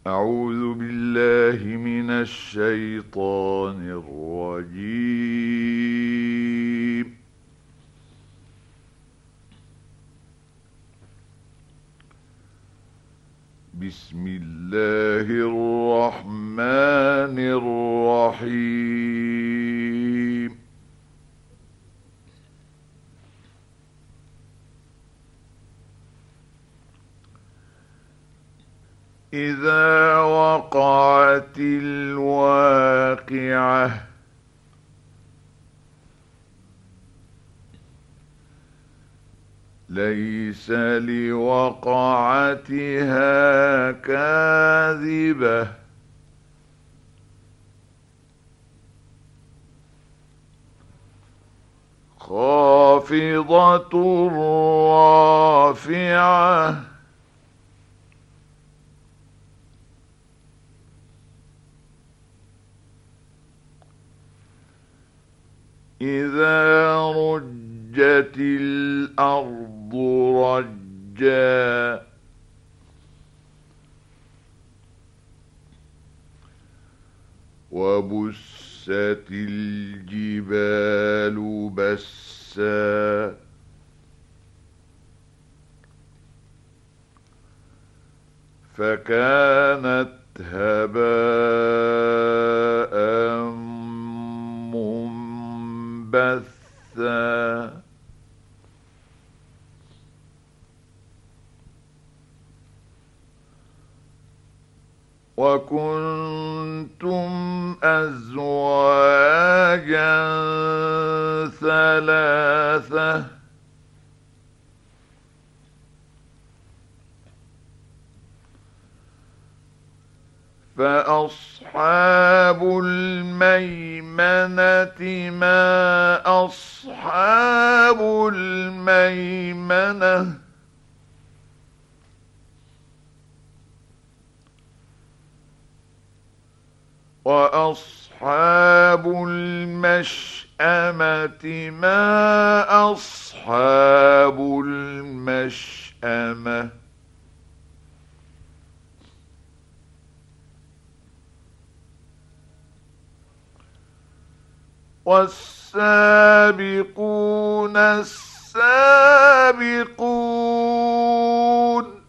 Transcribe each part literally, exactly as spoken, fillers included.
أعوذ بالله من الشيطان الرجيم. بسم الله الرحمن الرحيم. إذا وقعت الواقعة ليس لوقعتها كاذبة خافضة رافعة إذا رجت الأرض رجا وبست الجبال بسا فكانت هباء منبثا وكنتم أزواجا ثلاثة فأصحاب الميمنة ما أصحاب الميمنة وأصحاب المشأمة ما أصحاب المشأمة والسابقون السابقون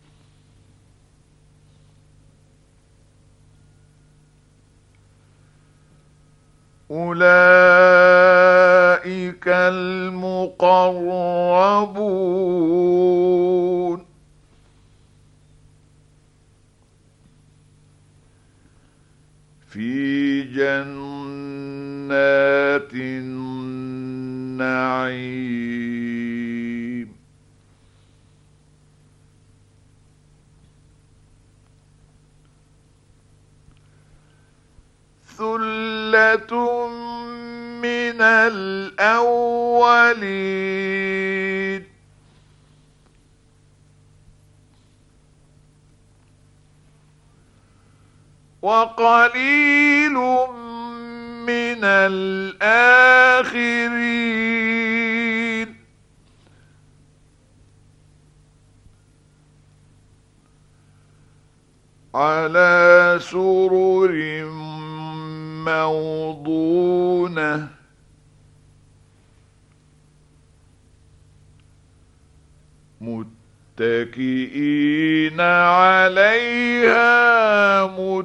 أولئك المقربون في جنات النعيم ثلة من الأولين وقليل من الآخرين على سرر موضونة متكئين عليها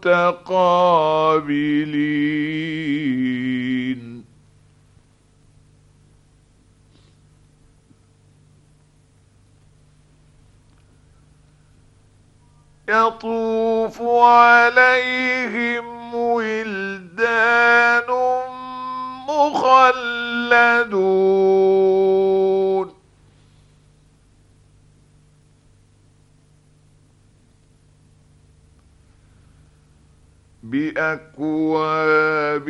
متقابلين يطوف عليهم ولدان مخلدون بأكواب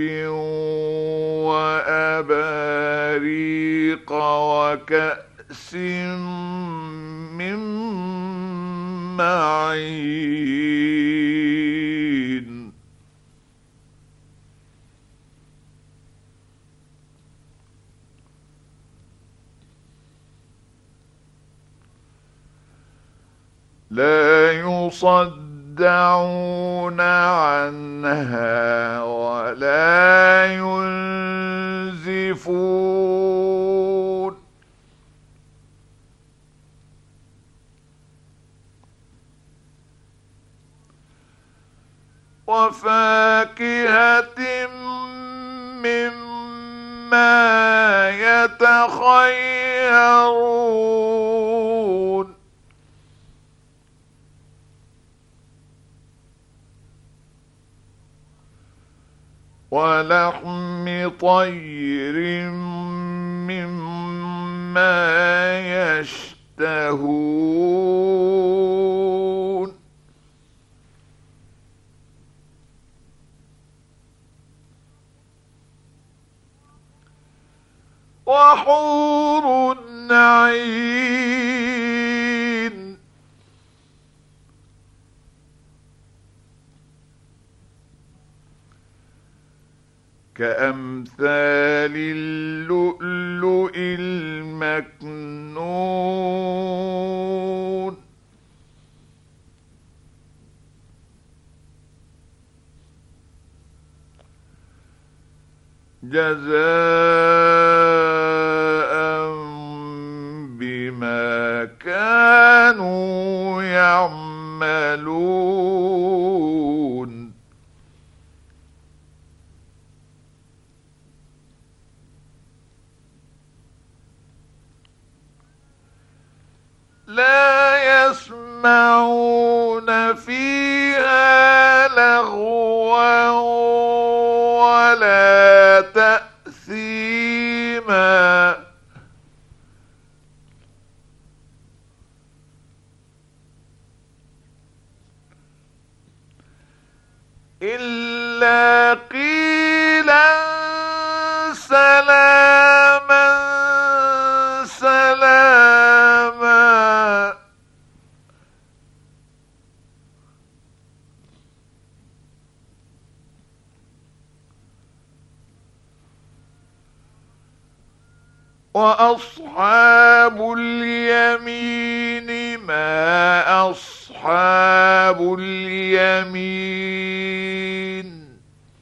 وأباريق وكأس من معين لا يصدقون يصدعون عنها ولا ينزفون وفاكهة مما يتخيرون ولحم طير مما يشتهون وحور عين كأمثال اللؤلؤ المكنون جزاء بما كانوا يعملون لا يسمعون فيها لغوا ولا تأثيما إلا قيلا سلاما سلاما وأصحاب اليمين ما أصحاب اليمين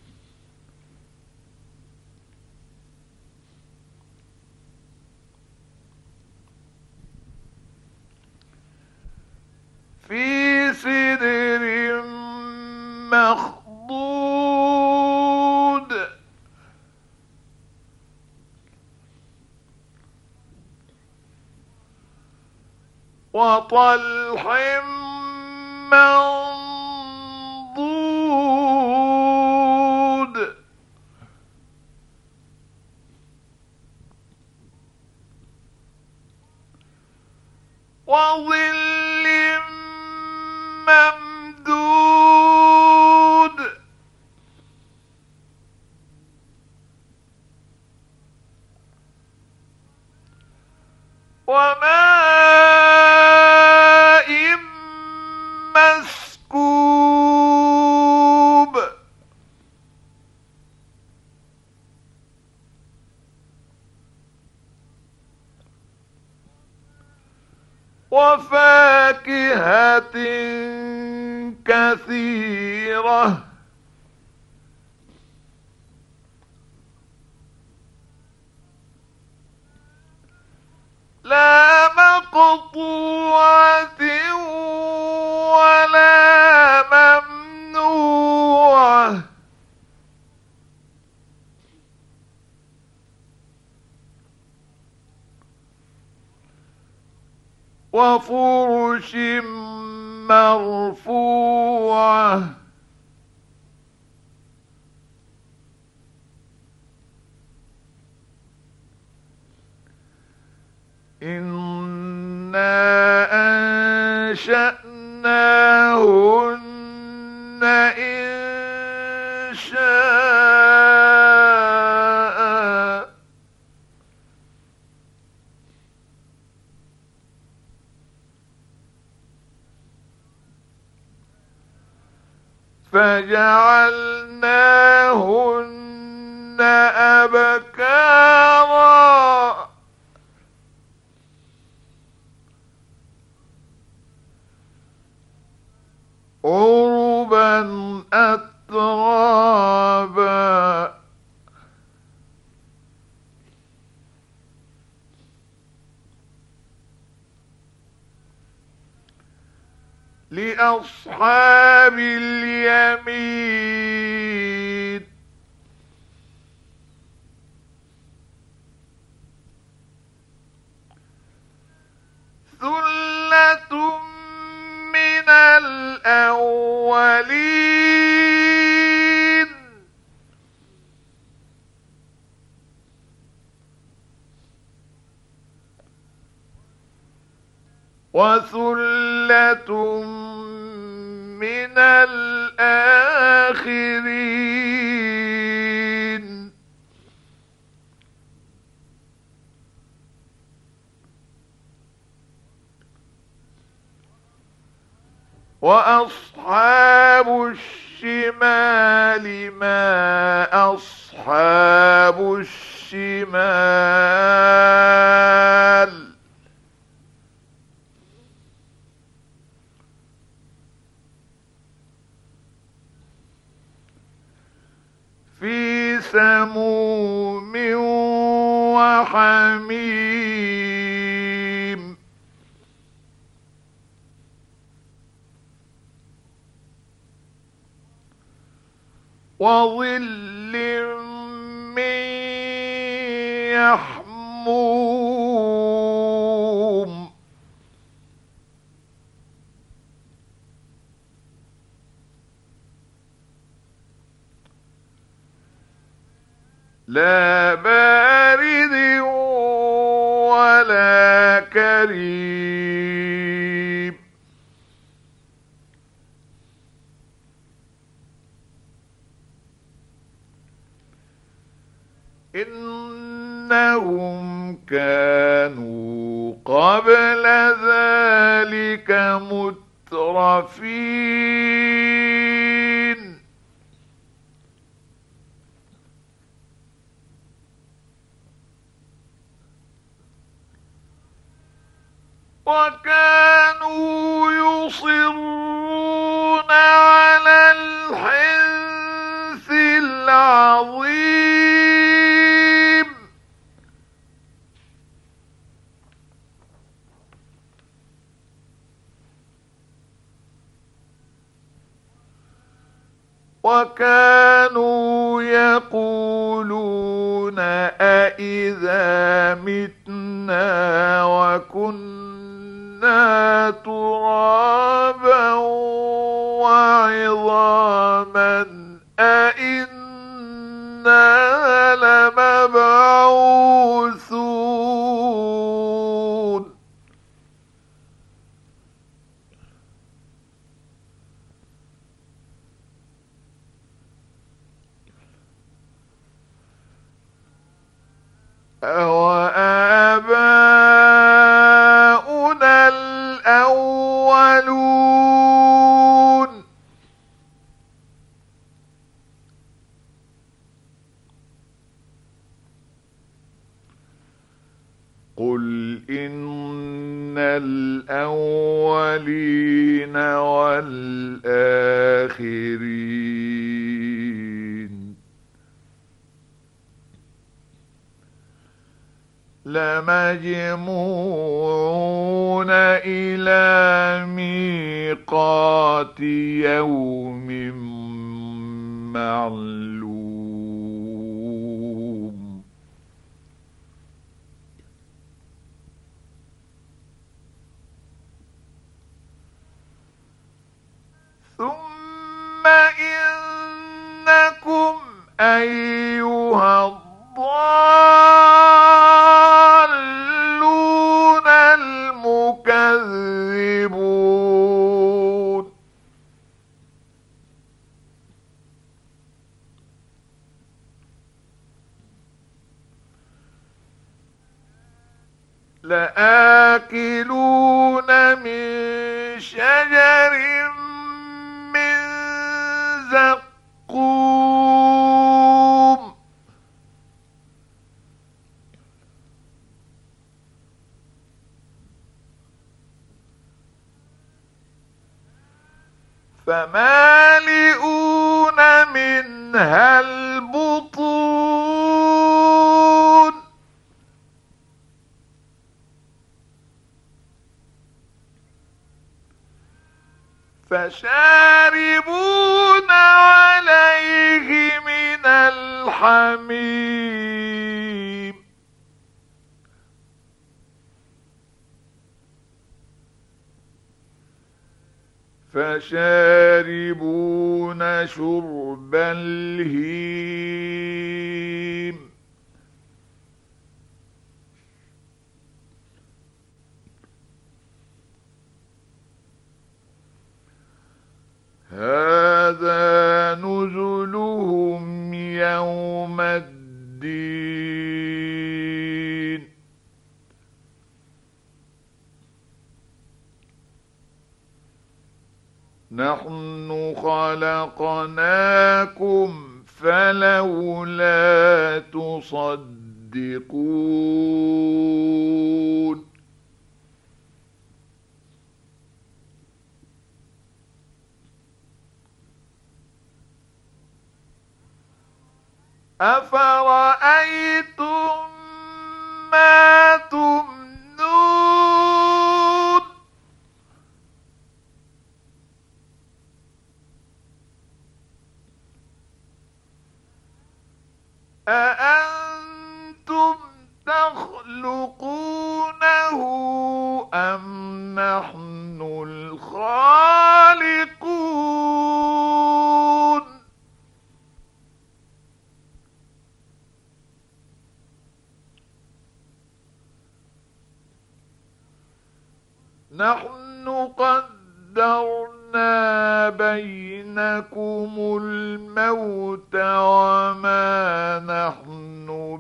في سدر مخضود وطلح منضود وظل ممدود وماء مسكوب وفاكهة كثيرة لا مقطوعة ولا ممنوعة وفرش مرفوعة إنا أنشأناهن إنشاء فجعلناهن أبكارا أُرُوْ أترابا لأصحاب اليمين ثلة من الأولين وثلة من الآخرين وأصحاب الشمال ما أصحاب الشمال في سموم وحميم وظل من يحموم لا بارد ولا كريم إنهم كانوا قبل ذلك مترفين وكانوا يصرون على الحنث العظيم وكانوا يقولون أإذا متنا وكنا ترابا وعظاما أإنا لمبعوثون أوآباؤنا الأولون قل إن الأولين والآخرين لمجموعون إلى ميقات يوم معلوم ثم إنكم أيها الضالون المكذبون لآكلون من شجر من زقوم فمالئون منها البطون فشاربون عليه من الحميم فشاربون شرب الهيم هذا نزلهم يوم الدين نحن خلقناكم فلولا تصدقون أفرأيتم ما تمنون أأنتم تخلقونه أم نحن الخالقون نحن قدرنا بينكم الموت وما نحن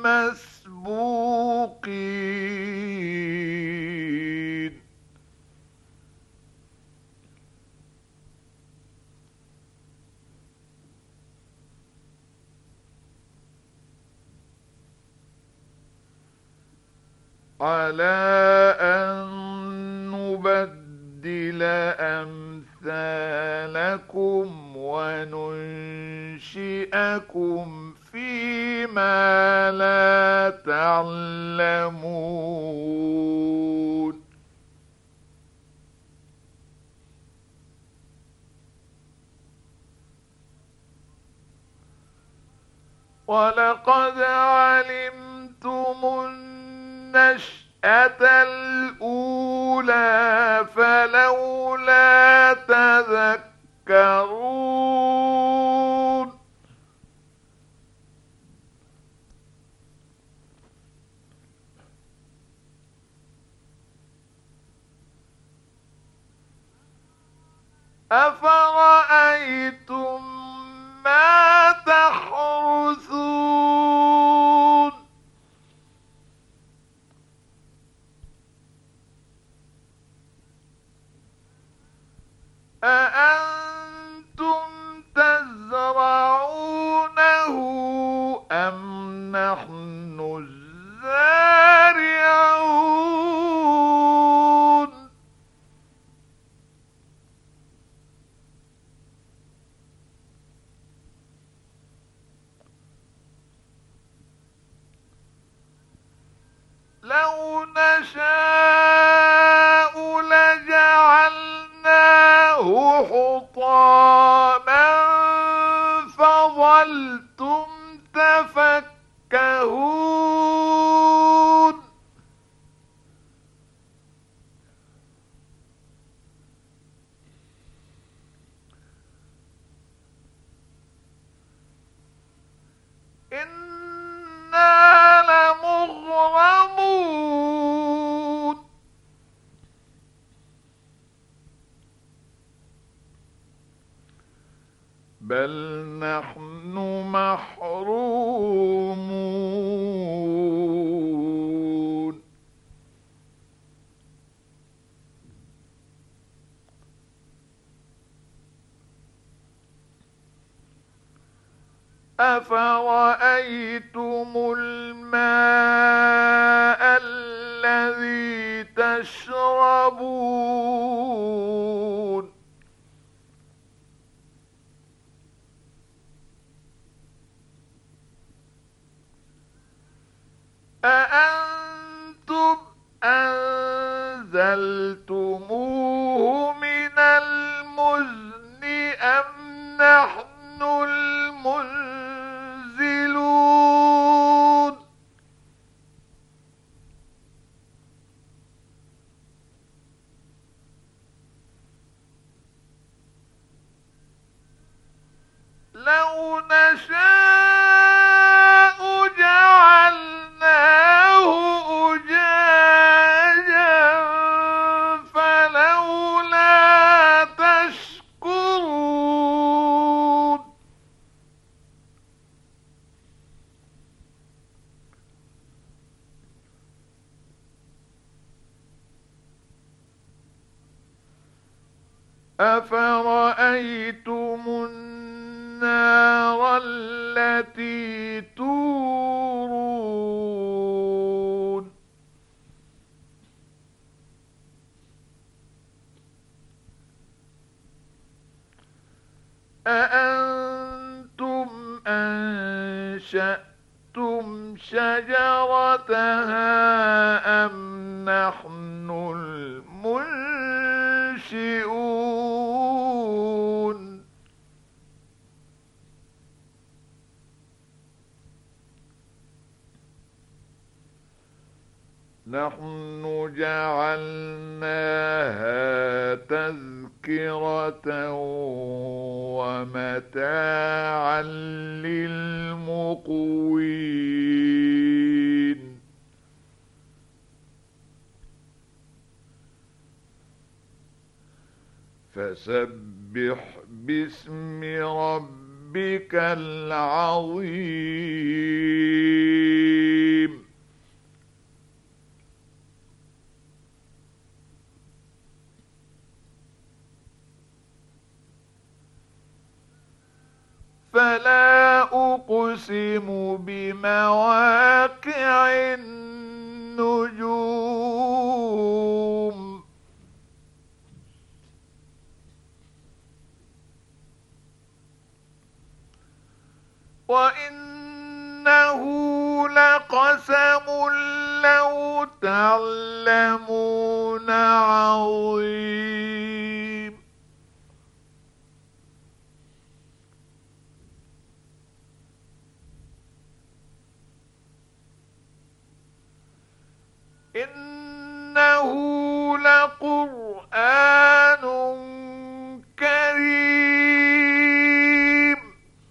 بمسبوقين على أن نبدل أمثالكم وننشئكم فيما لا تعلمون ولقد علمتم النشأة الأولى فلولا تذكرون أفرأيتم ما تحرثون أأنتم تزرعونه أم نحن الزارعون لو نشاء لجعلناه حطاما فظلتم تفكهون إنا لمغرمون بل نحن محرومون أفرأيتم الماء الذي تشربون أأنتم أنزلتموه من المزن أم نحن المنزلون لو نشاء جعلناه أجاجا فلولا تشكرون أفرأيتم النار التي تورون أأنتم أنشأتم شجرتها أم نحن المنشئون نحن جعلناها تذكرة ومتاعا للمقوين فسبح باسم ربك العظيم فلا أقسم بمواقع النجوم وإنه لقسم لو تعلمون عظيم إنه لقرآن كريم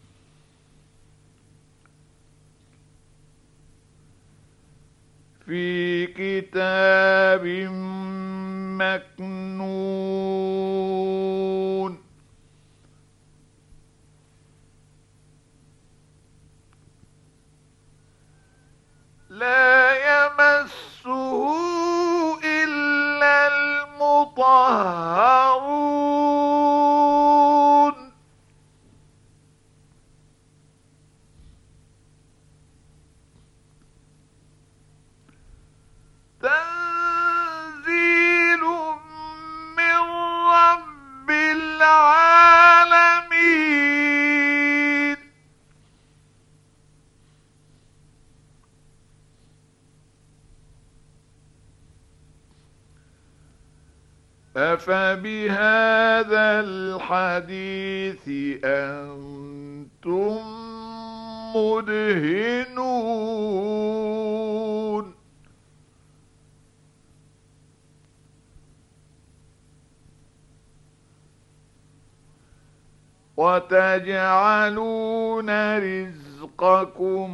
في كتاب مكنون لا يمسه إلا المطهرون تنزيل من رب العالمين أفبهذا الحديث أنتم مدهنون وتجعلون رزقكم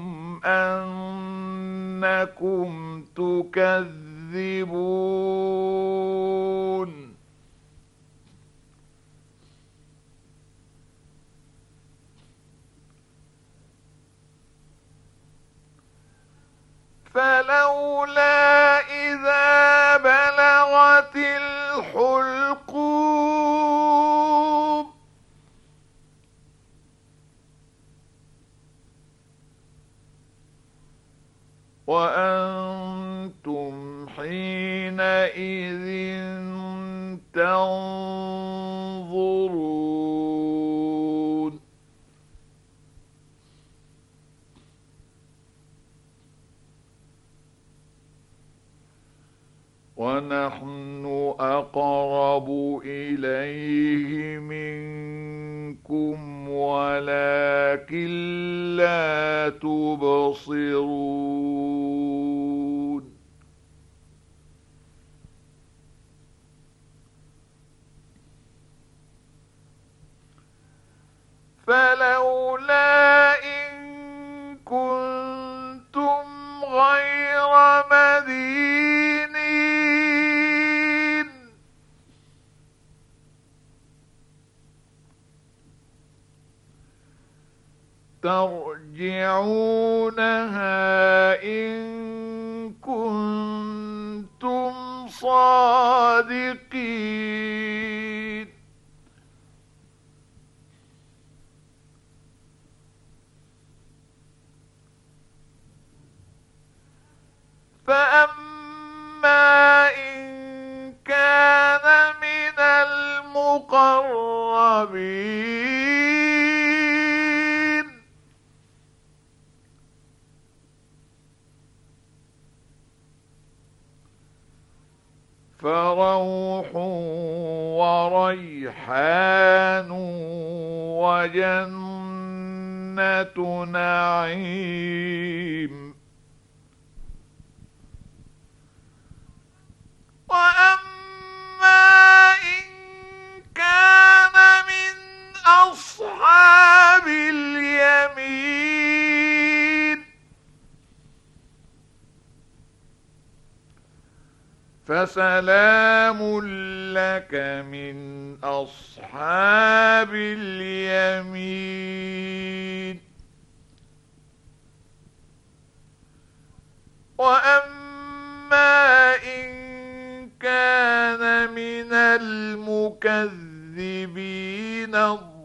أنكم تكذبون فلولا إذا بلغت الحلقوم وأنتم حينئذ تنظرون ونحن أقرب إليه منكم ولكن لا تبصرون فلولا إن كنتم غير مدينين ترجعونها إن كنتم صادقين فأما إن كان من المقربين فروح وريحان وجنة نعيم وأما إن كان من أصحاب اليمين فسلام لك من أصحاب اليمين وأما إن كان من المكذبين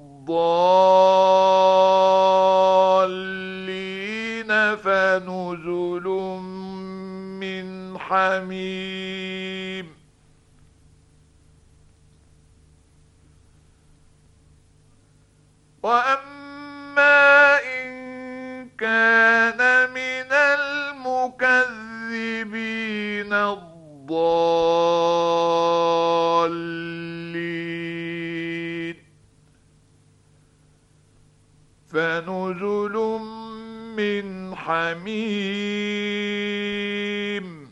الضالين فنزل من حميم وأما إن كان من المكذبين الضالين فنزل من حميم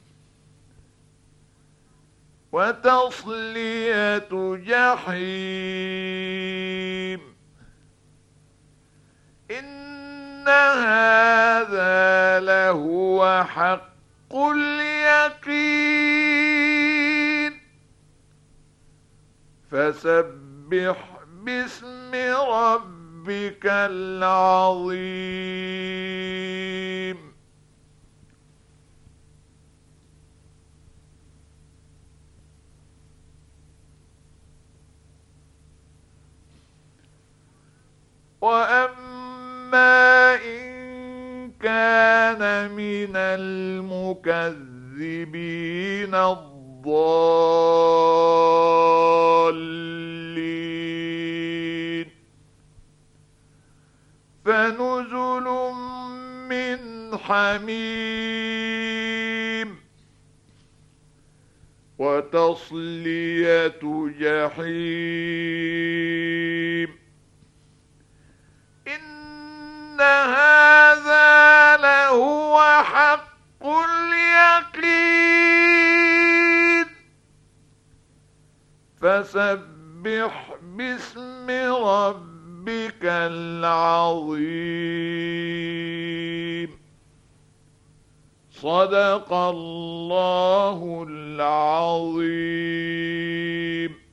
وتصلية جحيم إن هذا لهو حق اليقين فسبح باسم ربك العظيم وأما إن كان من المكذبين الضالين فنزل من حميم وتصلية جحيم إن هذا لهو حق اليقين فسبح باسم ربك العظيم صدق الله العظيم.